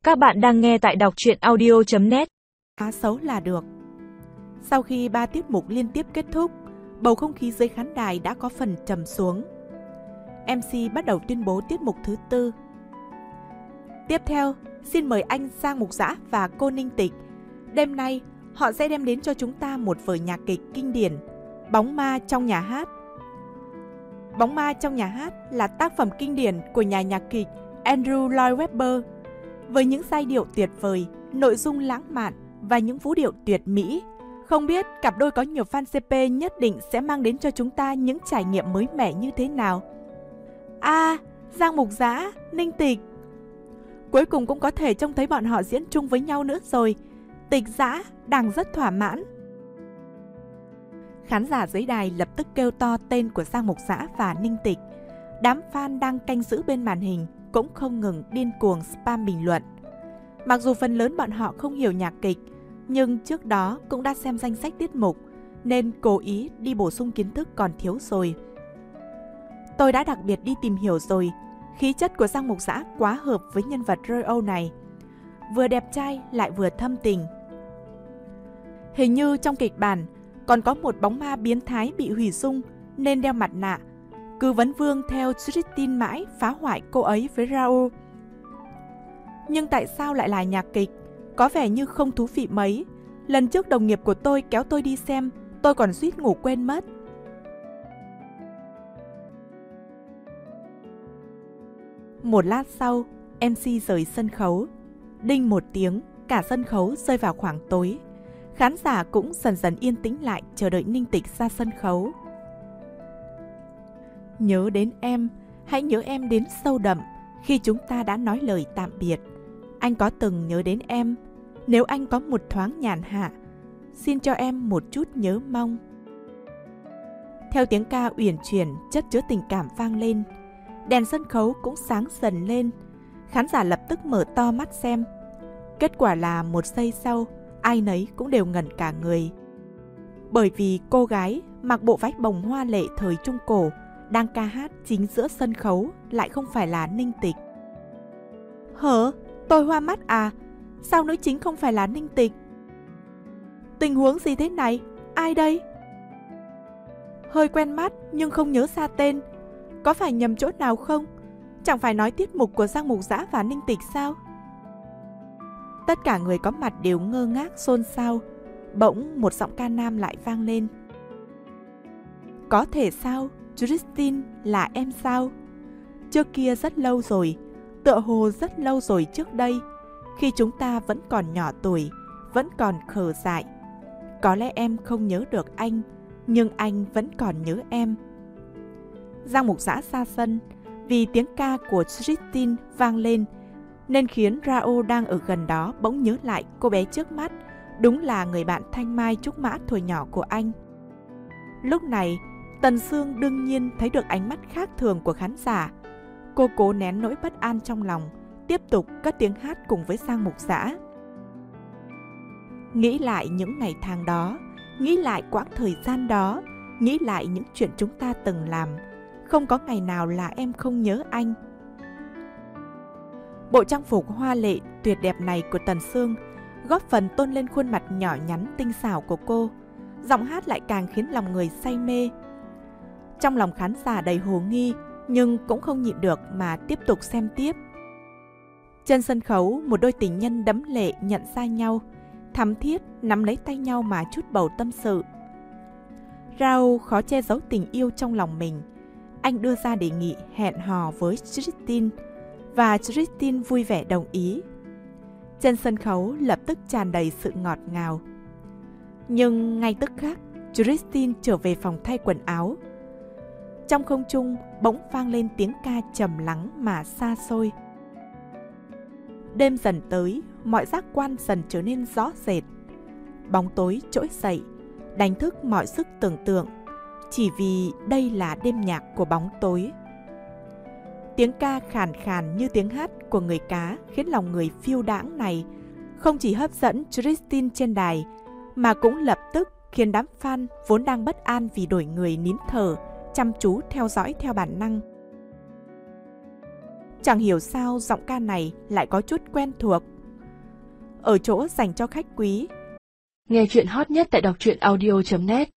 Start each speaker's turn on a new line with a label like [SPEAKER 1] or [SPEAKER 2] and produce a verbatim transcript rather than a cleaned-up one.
[SPEAKER 1] Các bạn đang nghe tại đọc truyện audio chấm net.
[SPEAKER 2] Quá xấu là được. Sau khi ba tiết mục liên tiếp kết thúc, bầu không khí dưới khán đài đã có phần trầm xuống. em xê bắt đầu tuyên bố tiết mục thứ tư. Tiếp theo, xin mời anh Giang Mục Dã và cô Ninh Tịch. Đêm nay, họ sẽ đem đến cho chúng ta một vở nhạc kịch kinh điển, Bóng ma trong nhà hát. Bóng ma trong nhà hát là tác phẩm kinh điển của nhà nhạc kịch Andrew Lloyd Webber. Với những giai điệu tuyệt vời, nội dung lãng mạn và những vũ điệu tuyệt mỹ, không biết cặp đôi có nhiều fan xê pê nhất định sẽ mang đến cho chúng ta những trải nghiệm mới mẻ như thế nào. À, Giang Mục Dã, Ninh Tịch. Cuối cùng cũng có thể trông thấy bọn họ diễn chung với nhau nữa rồi. Tịch Dã đang rất thỏa mãn. Khán giả dưới đài lập tức kêu to tên của Giang Mục Dã và Ninh Tịch. Đám fan đang canh giữ bên màn hình cũng không ngừng điên cuồng spam bình luận. Mặc dù phần lớn bọn họ không hiểu nhạc kịch, nhưng trước đó cũng đã xem danh sách tiết mục, nên cố ý đi bổ sung kiến thức còn thiếu rồi. Tôi đã đặc biệt đi tìm hiểu rồi, khí chất của Giang Mục Dã quá hợp với nhân vật Ro này. Vừa đẹp trai lại vừa thâm tình. Hình như trong kịch bản còn có một bóng ma biến thái bị hủy dung nên đeo mặt nạ, cứ vấn vương theo Tristin mãi phá hoại cô ấy với Raoul. Nhưng tại sao lại là nhạc kịch? Có vẻ như không thú vị mấy. Lần trước đồng nghiệp của tôi kéo tôi đi xem, tôi còn suýt ngủ quên mất. Một lát sau, em xê rời sân khấu. Đinh một tiếng, cả sân khấu rơi vào khoảng tối. Khán giả cũng dần dần yên tĩnh lại chờ đợi Ninh Tịch ra sân khấu. Nhớ đến em, hãy nhớ em đến sâu đậm khi chúng ta đã nói lời tạm biệt. Anh có từng nhớ đến em? Nếu anh có một thoáng nhàn hạ, xin cho em một chút nhớ mong. Theo tiếng ca uyển chuyển chất chứa tình cảm vang lên, đèn sân khấu cũng sáng dần lên. Khán giả lập tức mở to mắt xem. Kết quả là một giây sau, ai nấy cũng đều ngẩn cả người. Bởi vì cô gái mặc bộ váy bồng hoa lệ thời Trung Cổ đang ca hát chính giữa sân khấu lại không phải là Ninh Tịch. Hở? Tôi hoa mắt à? Sao nữ chính không phải là Ninh Tịch? Tình huống gì thế này? Ai đây? Hơi quen mắt nhưng không nhớ ra tên. Có phải nhầm chỗ nào không? Chẳng phải nói tiết mục của Giang Mục Dã và Ninh Tịch sao? Tất cả người có mặt đều ngơ ngác xôn xao. Bỗng một giọng ca nam lại vang lên. Có thể sao? Tristin là em sao? Trước kia rất lâu rồi, tựa hồ rất lâu rồi trước đây, khi chúng ta vẫn còn nhỏ tuổi, vẫn còn khờ dại. Có lẽ em không nhớ được anh, nhưng anh vẫn còn nhớ em. Giang Mục Dã ra sân, vì tiếng ca của Tristin vang lên, nên khiến Raoul đang ở gần đó bỗng nhớ lại cô bé trước mắt, đúng là người bạn thanh mai trúc mã thuở nhỏ của anh. Lúc này, Tần Sương đương nhiên thấy được ánh mắt khác thường của khán giả. Cô cố nén nỗi bất an trong lòng, tiếp tục cất tiếng hát cùng với Giang Mục Dã. Nghĩ lại những ngày tháng đó, nghĩ lại quãng thời gian đó, nghĩ lại những chuyện chúng ta từng làm, không có ngày nào là em không nhớ anh. Bộ trang phục hoa lệ tuyệt đẹp này của Tần Sương góp phần tôn lên khuôn mặt nhỏ nhắn tinh xảo của cô. Giọng hát lại càng khiến lòng người say mê. Trong lòng khán giả đầy hồ nghi, nhưng cũng không nhịn được mà tiếp tục xem tiếp. Trên sân khấu, một đôi tình nhân đẫm lệ nhận ra nhau, thắm thiết nắm lấy tay nhau mà chút bầu tâm sự. Raoul khó che giấu tình yêu trong lòng mình. Anh đưa ra đề nghị hẹn hò với Tristin, và Tristin vui vẻ đồng ý. Trên sân khấu lập tức tràn đầy sự ngọt ngào. Nhưng ngay tức khắc, Tristin trở về phòng thay quần áo. Trong không trung bỗng vang lên tiếng ca trầm lắng mà xa xôi. Đêm dần tới, mọi giác quan dần trở nên rõ rệt. Bóng tối trỗi dậy, đánh thức mọi sức tưởng tượng, chỉ vì đây là đêm nhạc của bóng tối. Tiếng ca khàn khàn như tiếng hát của người cá khiến lòng người phiêu đãng này không chỉ hấp dẫn Tristin trên đài, mà cũng lập tức khiến đám fan vốn đang bất an vì đổi người nín thở, chăm chú theo dõi theo bản năng. Chẳng hiểu sao giọng ca này lại có chút quen thuộc, ở chỗ dành cho khách quý.
[SPEAKER 3] Nghe chuyện hot nhất tại đọc truyện audio chấm net.